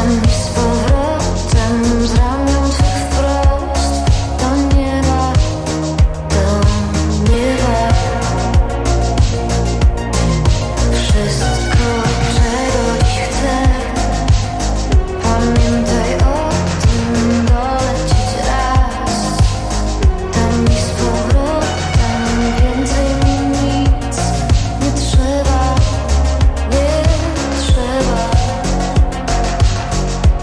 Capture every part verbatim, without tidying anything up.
Trzeba, nie trzeba.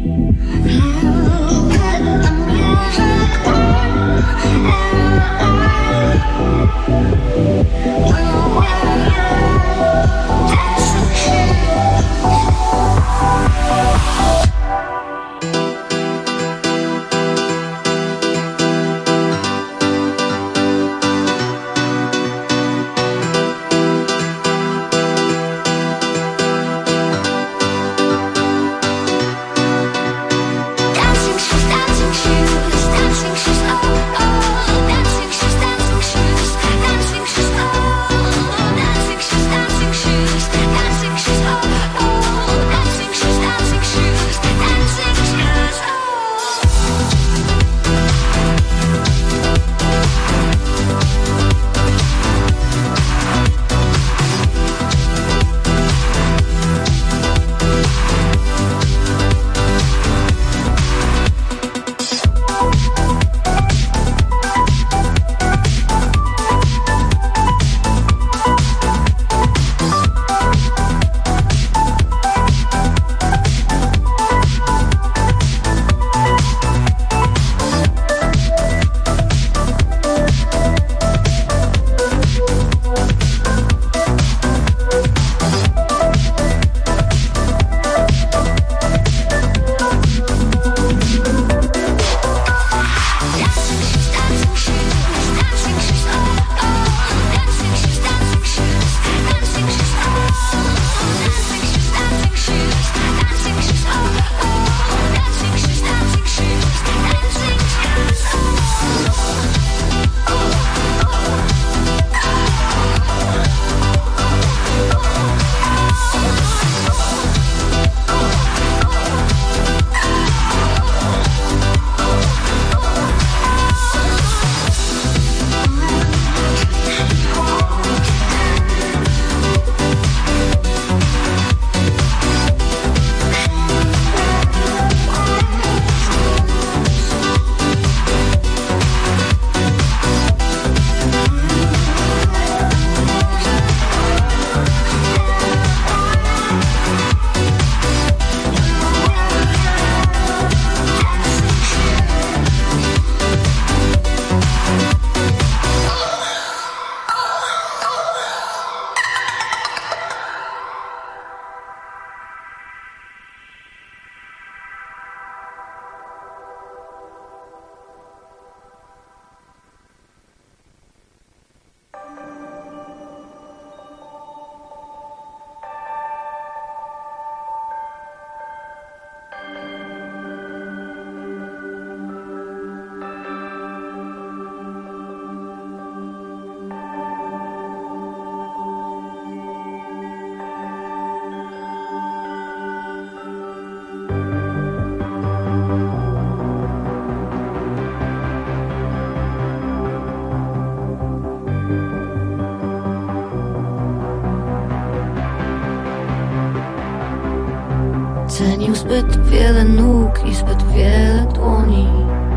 Cenił zbyt wiele nóg i zbyt wiele dłoni.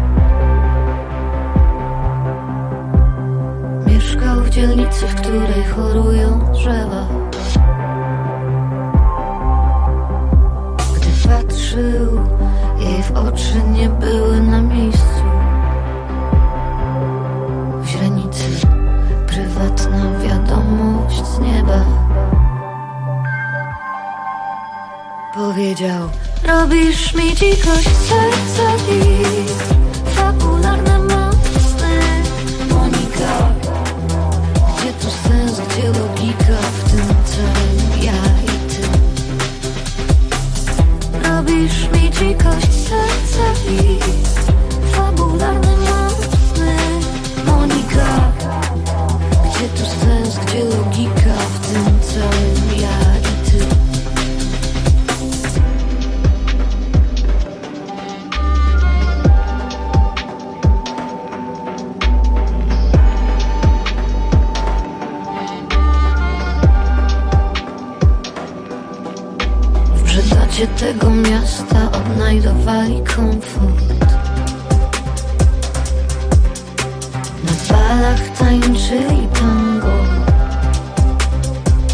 Mieszkał w dzielnicy, w której chorują drzewa. Gdy patrzył, jej w oczy nie były na miejscu. W źrenicy prywatna wiadomość z nieba. Powiedział: robisz mi dzikość serca i fabularne mocne. Monika, gdzie tu sens, gdzie logika w tym całym ja i ty? Robisz mi dzikość serca i fabularne mocne. Monika, gdzie tu sens, gdzie logika w tym całym ja i ty? Tego miasta odnajdowali komfort. Na balach tańczyli tango.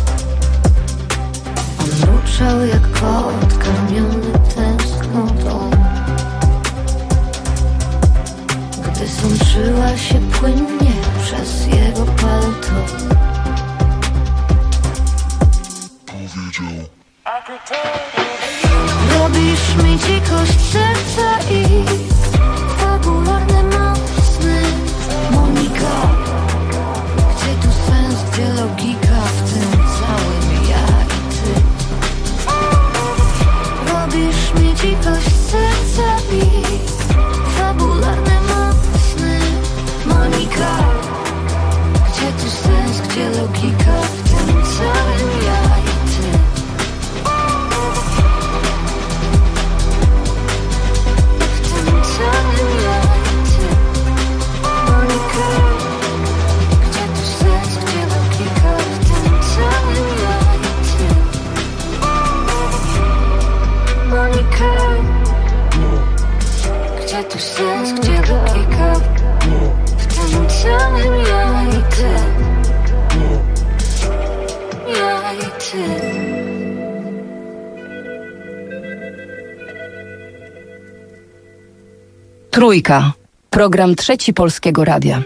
On mruczał jak kot karmiony tęsknotą. tu sens, gdzie logika w tym całym ja i ty, ja i ty. Trójka. Program Trzeci Polskiego Radia.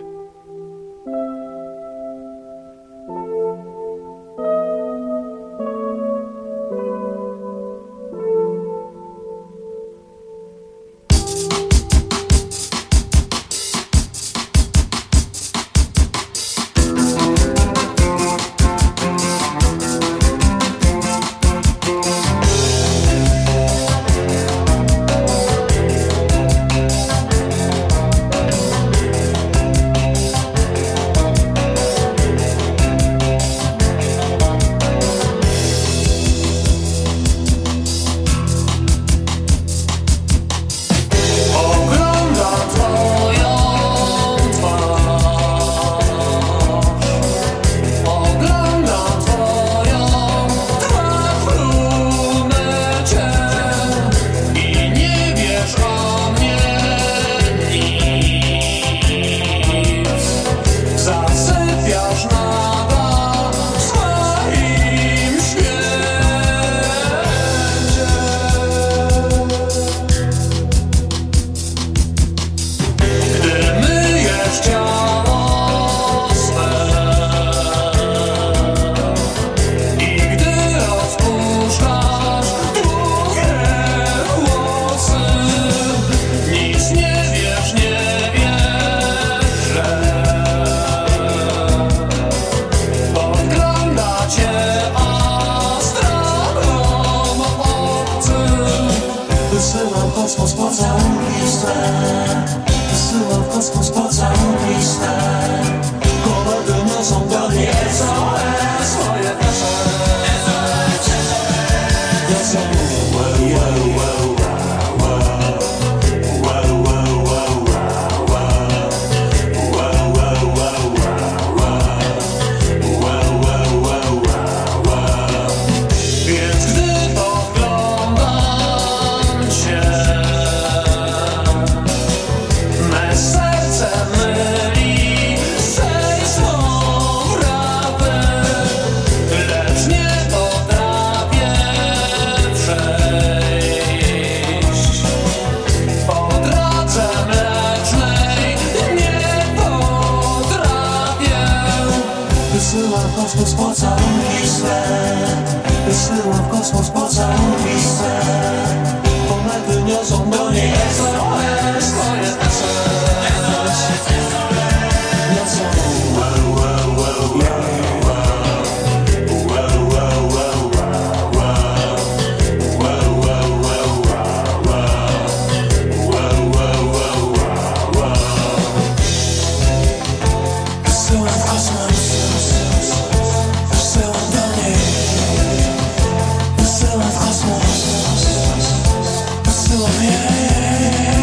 Yeah.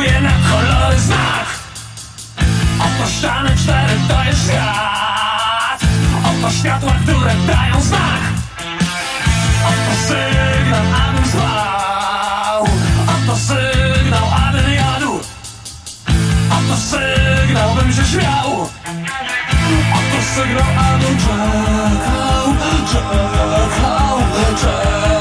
reaguje na kolory znak. Oto ściany cztery to jest świat. Oto światła, które dają znak. Oto sygnał, abym spał. Oto sygnał, abym jadł. Oto sygnał, bym się śmiał. Oto sygnał, abym czekał, czekał, czekał.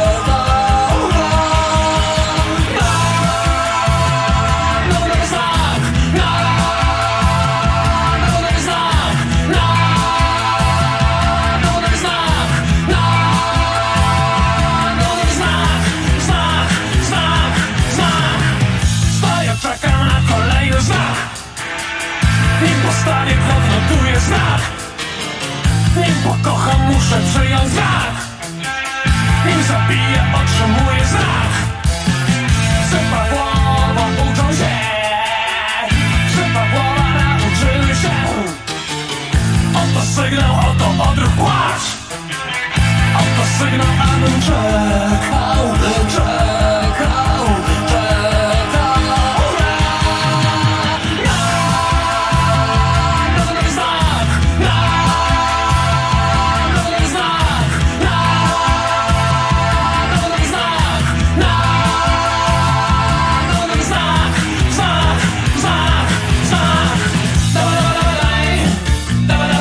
Postawię, odnotuję znak. Nim pokocham, muszę przyjąć znak. Nim zabiję, otrzymuję znak. Psy Pawłowa uczą się. Psy Pawłowa nauczyły się. Oto sygnał, oto odruch, płacz. Oto sygnał, abym czekał, czekał, czekał.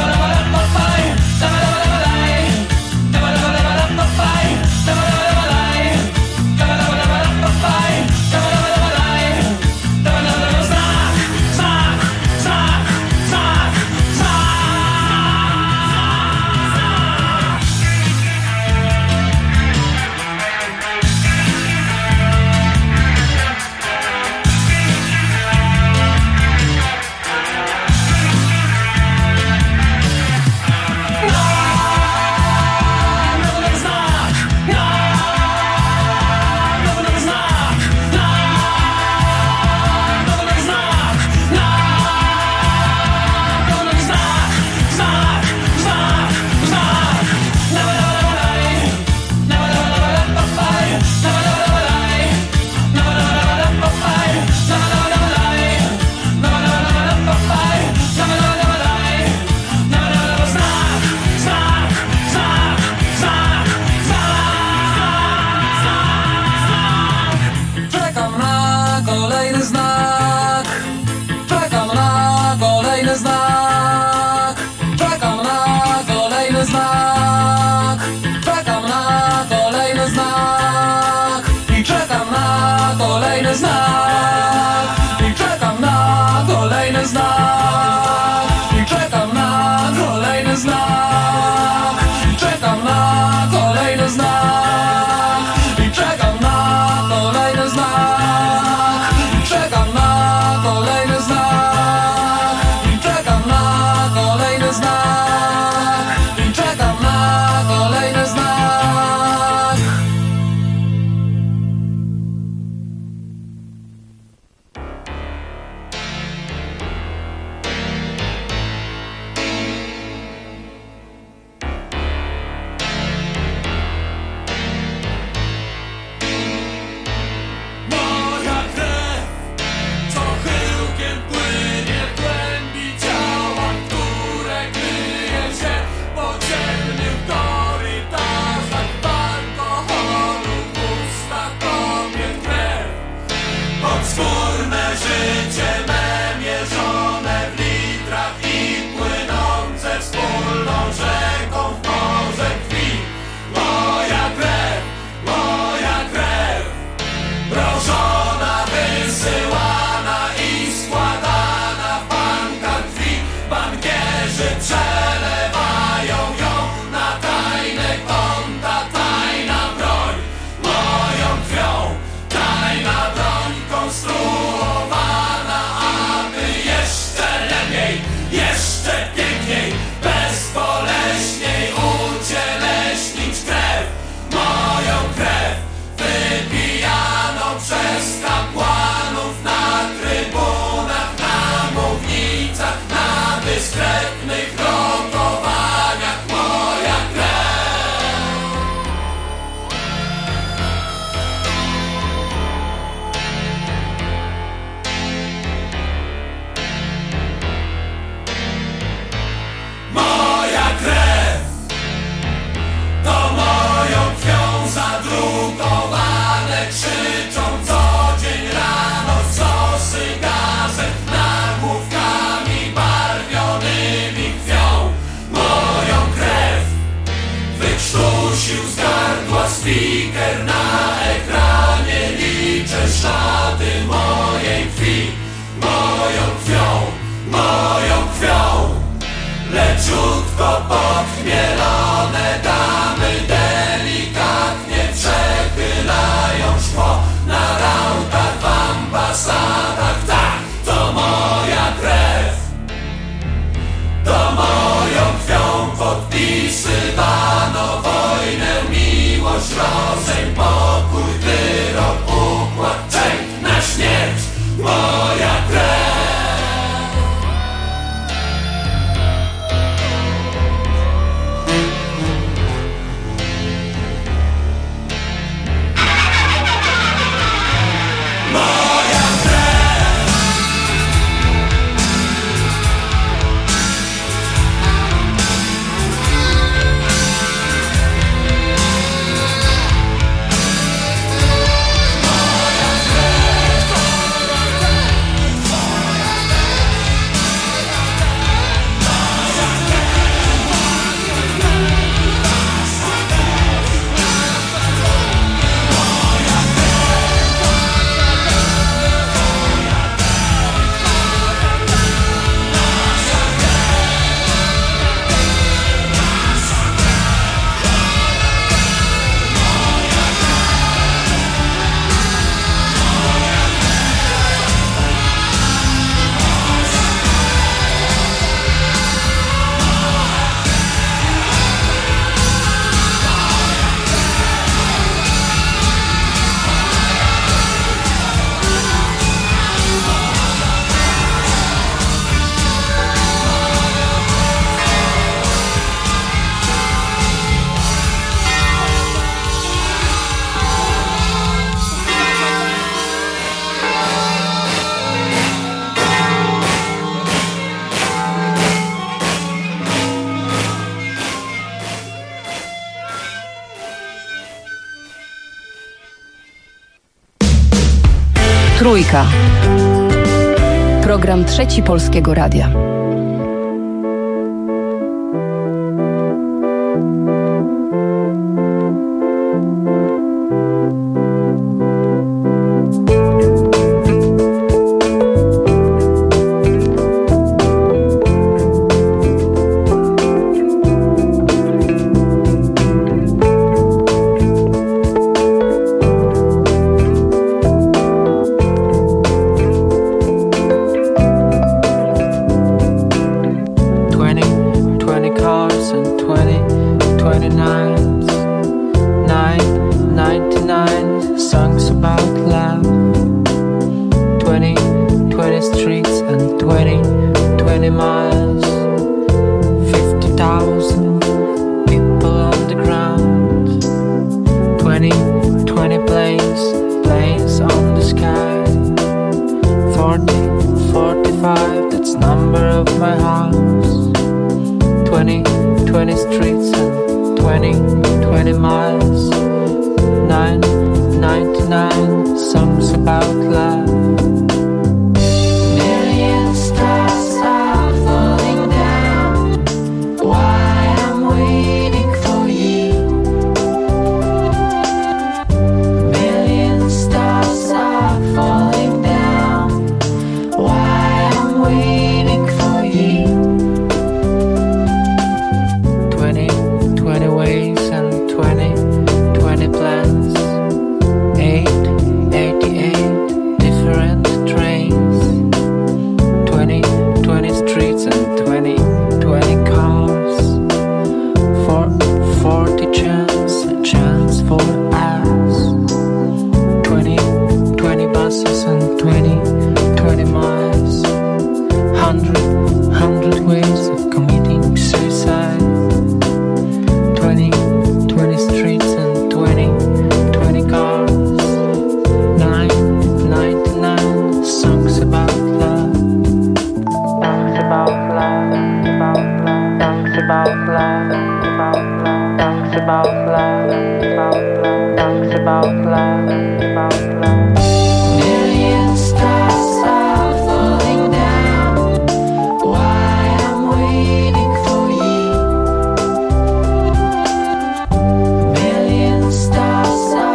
Bye. Kliker na ekranie, liczę ślady mojej krwi. Moją krwią, moją krwią. Leciutko podchmielone damy delikatnie przechylają szkło na rautach w ambasadach. Tak, to moja krew. To moją krwią podpisywano wojnę, miłość, rozejm, pokój, wyrok, układ, czek na śmierć. Moja krew. Trójka. Program Trzeci Polskiego Radia. Stars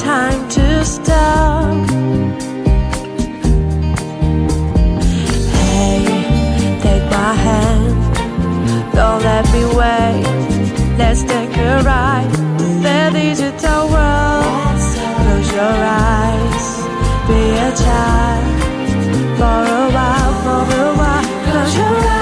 time to stop. Hey, take my hand, don't let me wait. Let's take a ride to the digital world. Close your eyes, be a child for a while, for a while. Close your eyes.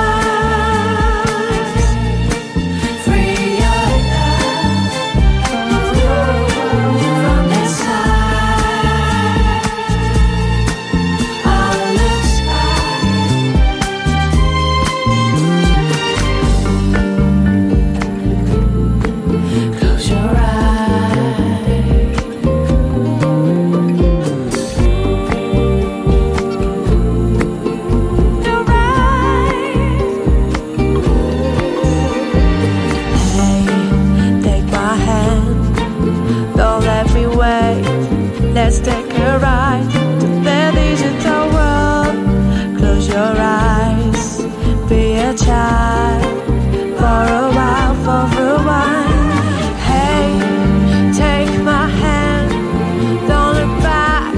Let's take a ride to the digital world. Close your eyes, be a child for a while, for a while. Hey, take my hand, don't look back.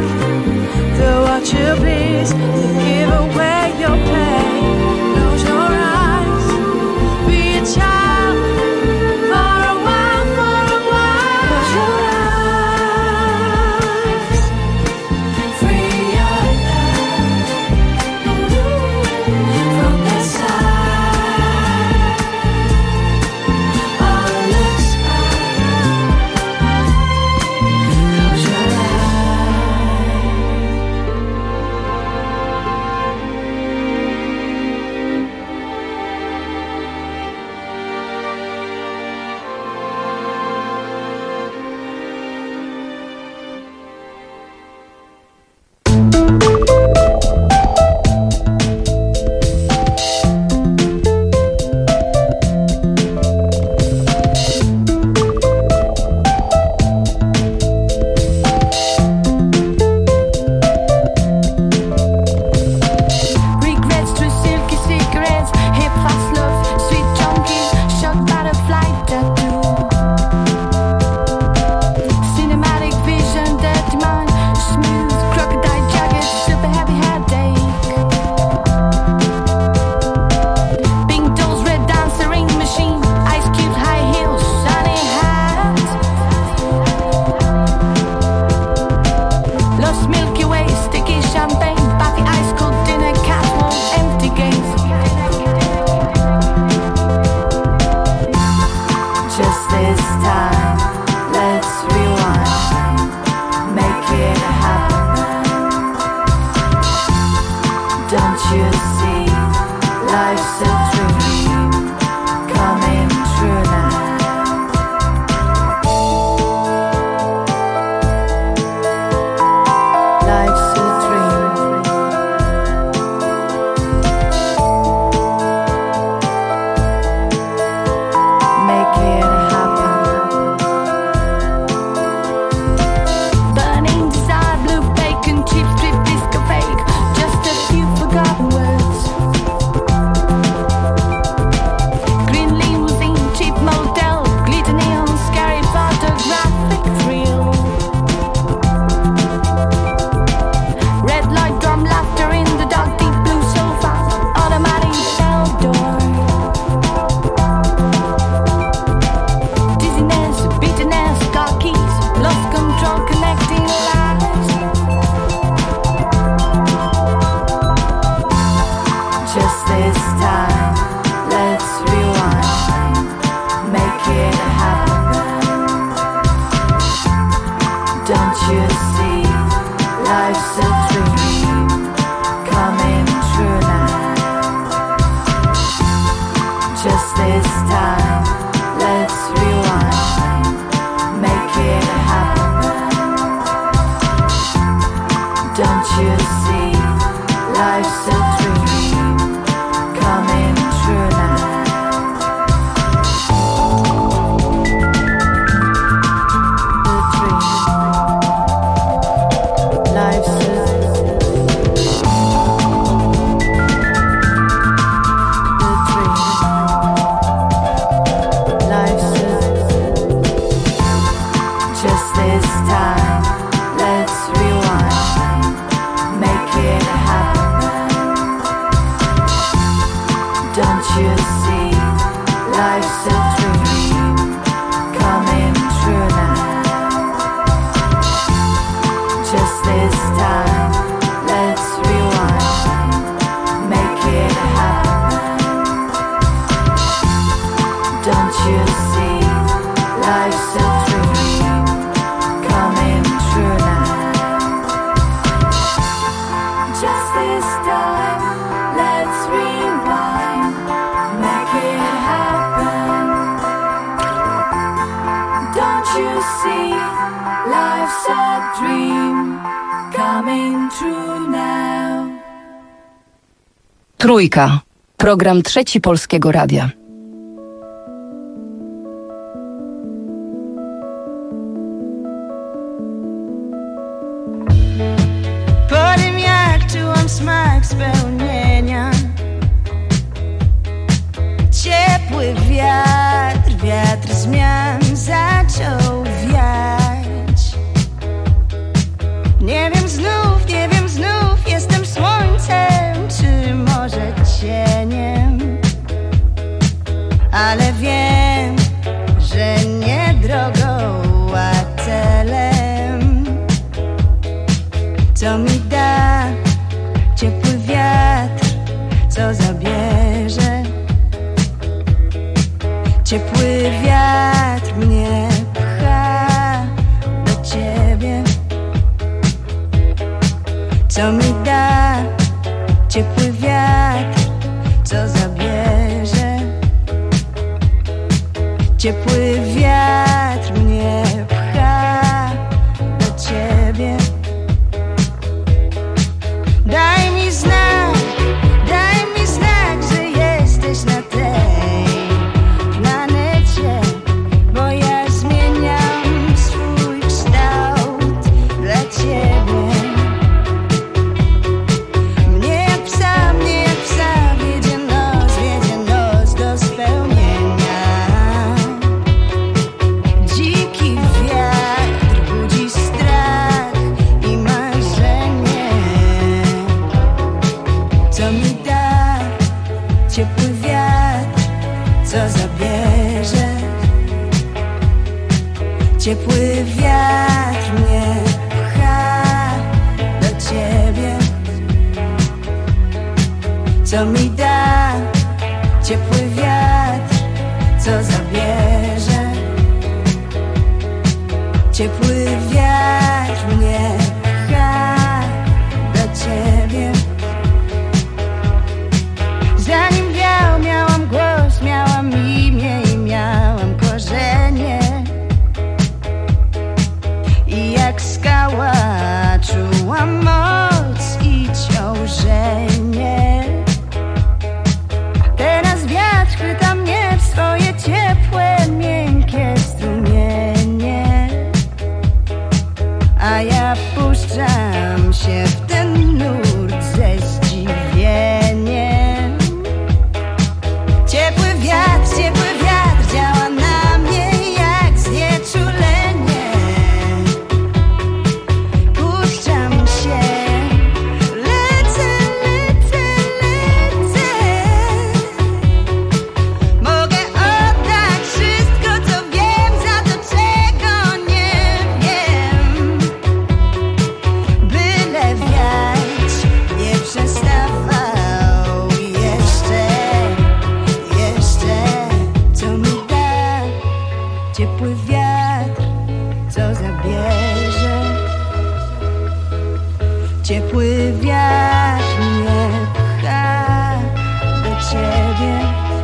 Do what you please, give away your pain. Close your eyes, be a child for a while, for a while. Close your eyes. Life's a life's a dream coming true now. Trójka. Program Trzeci Polskiego Radia. Po tym jak czułam smak spełnienia, ciepły wiatr, wiatr zmian zaczął wiać. Nie wiem znów, nie wiem znów, jestem słońcem, czy może cieniem, ale wiem, że nie drogą, a celem. Co mi da ciepły wiatr, co zabierze? Ciepły wiatr mnie pcha do ciebie. Co mi da ciepły wiatr, co zabierze? Ciepły wiatr mnie pcha do ciebie. Daj mi znak, daj mi znak, że jesteś na tej planecie, bo ja zmieniam swój kształt dla ciebie. Mnie jak psa, mnie jak psa wiedzie nos, wiedzie nos do spełnienia. Dziki wiatr budzi strach i marzenie. Co mi da ciepły wiatr, co zabierze? Ciepły wiatr mnie pcha do ciebie. Co mi da ciepły wiatr, co zabierze? Ciepły wiatr mnie pcha do ciebie. Zanim wiał, miałam głos, miałam imię i miałam korzenie. I jak skała czułam moc i ciążenie. Teraz wiatr chwyta mnie w swoje ciepłe, miękkie strumienie. A ja puszczam się w ten nurt ze zdziwieniem. Ciepły wiatr, ciepły wiatr działa na mnie jak znieczulenie. Puszczam się, lecę, lecę, lecę. Mogę oddać wszystko, co wiem, za to, czego nie wiem. Byle wiać nie przestawał jeszcze, jeszcze. Co mi da ciepły wiatr, co zabierze? Ciepły wiatr mnie pcha do ciebie.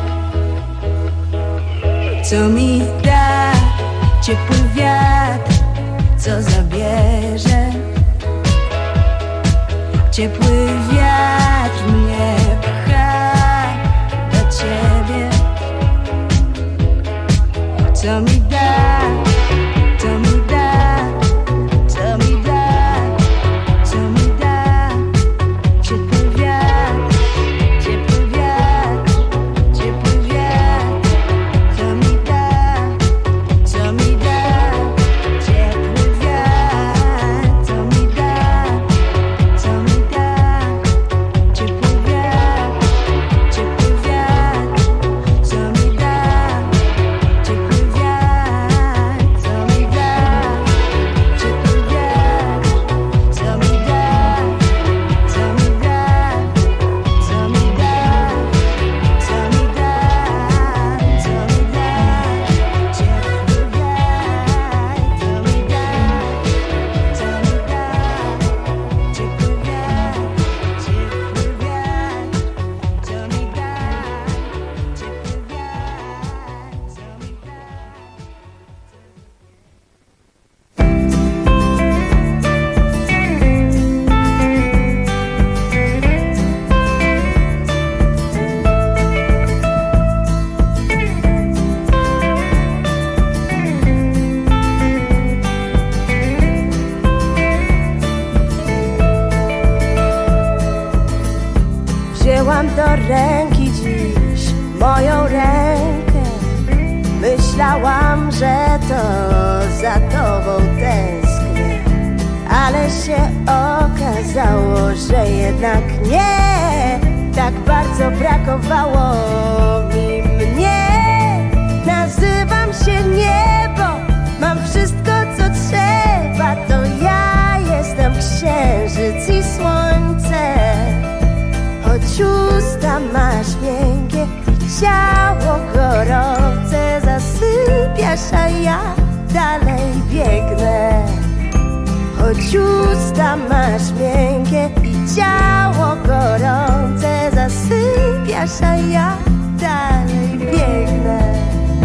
Co mi da ciepły wiatr, co zabierze? Ciepły wiatr mnie pcha do ciebie. Co mi da, co mi da, co mi da, co mi da ciepły wiatr, ciepły wiatr, ciepły wiatr. Co mi da, co mi da ciepły wiatr, co mi da, co mi da. do ręki dziś moją rękę. Myślałam, że to za tobą tęsknię, ale się okazało, że jednak nie. Tak bardzo brakowało mi mnie. Nazywam się niebo, mam wszystko co trzeba. To ja jestem księżyc i słońce. Choć usta masz miękkie i ciało gorące, zasypiasz, a ja dalej biegnę. Choć usta masz miękkie i ciało gorące, zasypiasz, a ja dalej biegnę.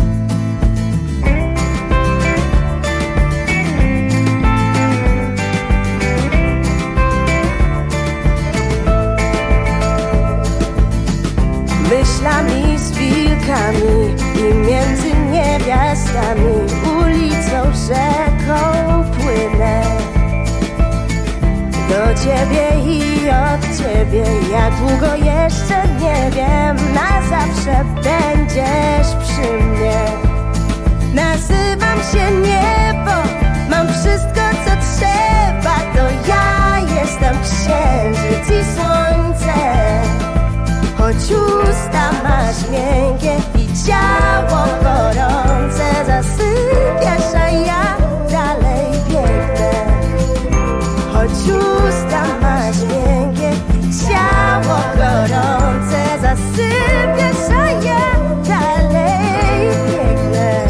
Myślami z wilkami i między niewiastami, ulicą, rzeką płynę do ciebie i od ciebie. Jak długo jeszcze nie wiem, na zawsze będziesz przy mnie. Nazywam się niebo, mam wszystko co trzeba. To ja jestem księżyc i słońce. Choć usta masz miękkie i ciało gorące, zasypiasz, a ja dalej biegnę. Choć usta masz miękkie i ciało gorące, zasypiasz, a ja dalej biegnę.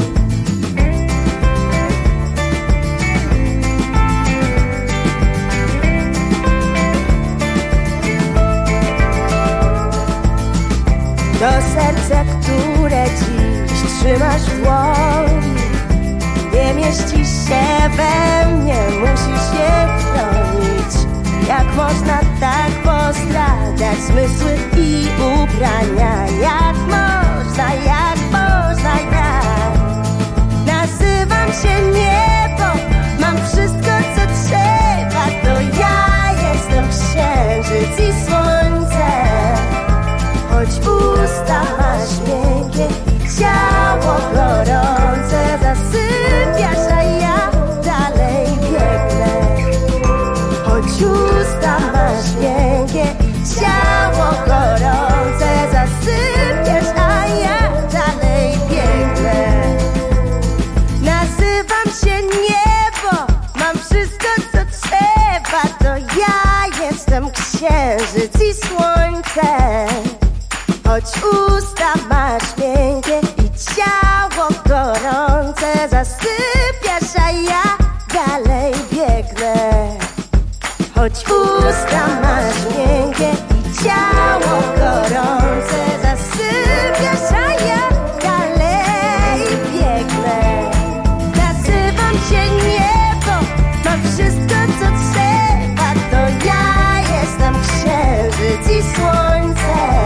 To serce, które dziś trzymasz w dłoni, nie mieści się we mnie, musisz je chronić. Jak można tak postradać zmysły i ubrania? Jak można, jak można, jak? Nazywam się niebo, mam wszystko co trzeba. To ja jestem księżyc i słońce. Choć usta masz miękkie i ciało gorące, zasypiasz, a ja dalej biegnę. Choć usta masz miękkie i ciało gorące, zasypiasz, a ja dalej biegnę. Nazywam się niebo, mam wszystko co trzeba. To ja jestem księżyc i słońce. Choć usta masz miękkie i ciało gorące, zasypiasz, a ja dalej biegnę. Choć usta masz miękkie i ciało gorące, zasypiasz, a ja dalej biegnę. Nazywam się niebo, mam wszystko co trzeba. To ja jestem księżyc i słońce.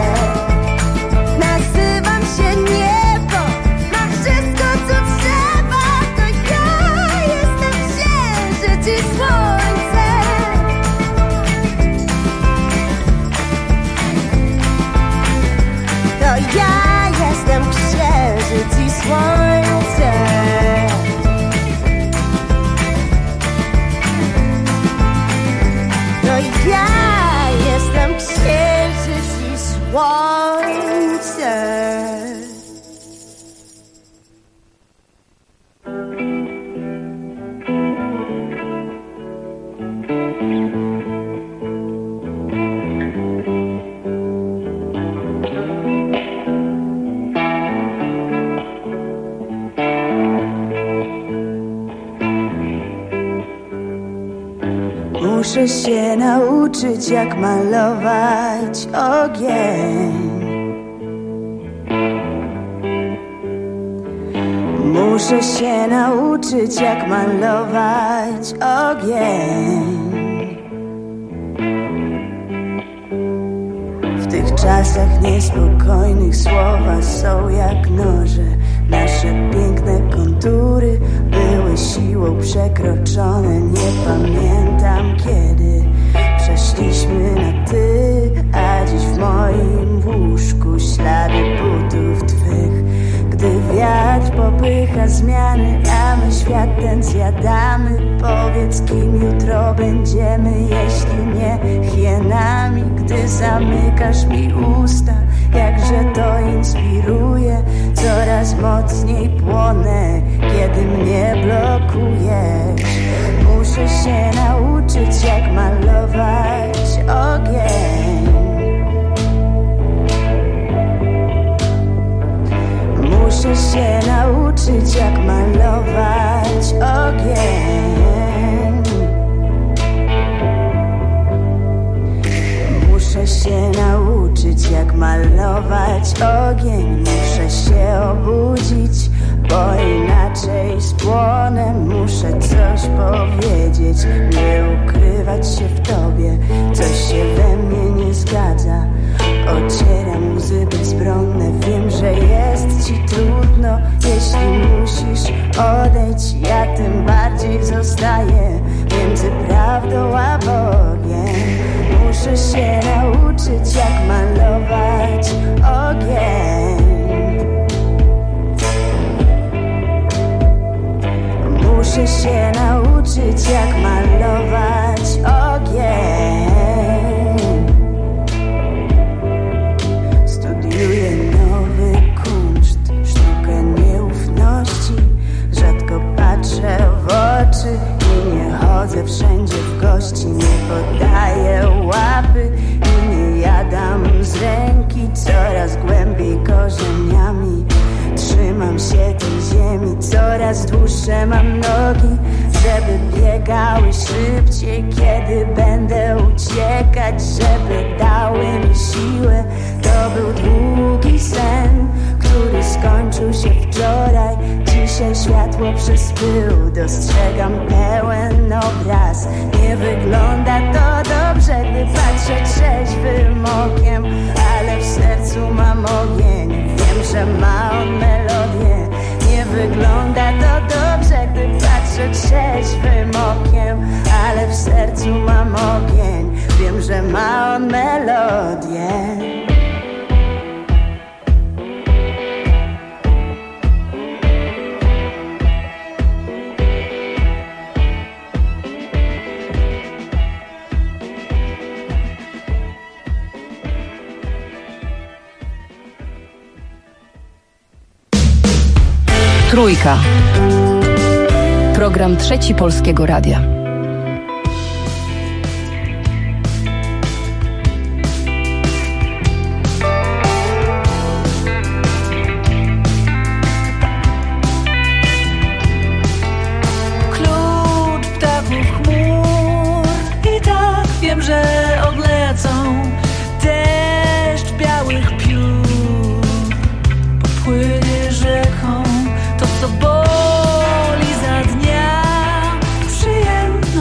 Nazywam się niebo, mam wszystko co trzeba. To ja jestem księżyc i słońce. To ja jestem księżyc i słońce. To ja jestem księżyc i słońce. Muszę się nauczyć, jak malować ogień. Muszę się nauczyć, jak malować ogień. W tych czasach niespokojnych słowa są jak noże. Nasze piękne kontury były siłą przekroczone. Nie pamiętam kiedy przeszliśmy na ty, a dziś w moich ślady butów twych. Gdy wiatr popycha zmiany, a my świat ten zjadamy. Powiedz, kim jutro będziemy, jeśli nie hienami. Gdy zamykasz mi usta, jakże to inspiruje. Coraz mocniej płonę, kiedy mnie blokujesz. Muszę się nauczyć, jak malować ogień. Muszę się nauczyć, jak malować ogień. Muszę się nauczyć, jak malować ogień. Muszę się obudzić, bo inaczej spłonę. Muszę coś powiedzieć, nie ukrywać się w tobie. Coś się we mnie nie zgadza. Ocieram łzy bezbronne. Wiem, że jest ci trudno, jeśli musisz odejść. Ja tym bardziej zostaję między prawdą a Bogiem. Muszę się nauczyć, jak malować ogień. Muszę się nauczyć, jak malować ogień. Studiuję nowy kunszt, sztukę nieufności. Rzadko patrzę w oczy i nie chodzę wszędzie w gości. Nie podaję łapy i nie jadam z ręki. Coraz głębiej korzeniami trzymam się tej ziemi. Coraz dłuższe mam nogi, żeby biegały szybciej. Kiedy będę uciekać, żeby dały mi siłę. To był długi sen, który skończył się wczoraj. Dzisiaj światło przez pył dostrzegam pełen obraz. Nie wygląda to dobrze, gdy patrzę trzeźwym okiem, ale w sercu mam ogień. Wiem, że ma on melodię. Nie wygląda to dobrze, gdy patrzę trzeźwym okiem, ale w sercu mam ogień. Wiem, że ma on melodię. Trójka. Program Trzeci Polskiego Radia. Klucz ptaków chmur i tak wiem, że odlecą. Deszcz białych piór popłynie rzeką. To, co boli za dnia, przyjęte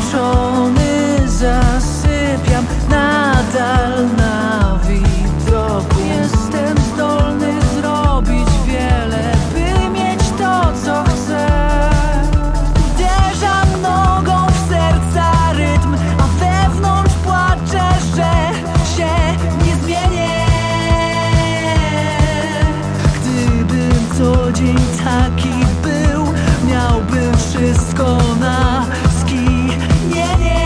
zmęczony zasypiam nadal na widoku. Jestem zdolny zrobić wiele, by mieć to, co chcę. Uderzam nogą w serca rytm, a wewnątrz płaczę, że się nie zmienię. Gdybym co dzień taki był, miałbym wszystko na skinienie.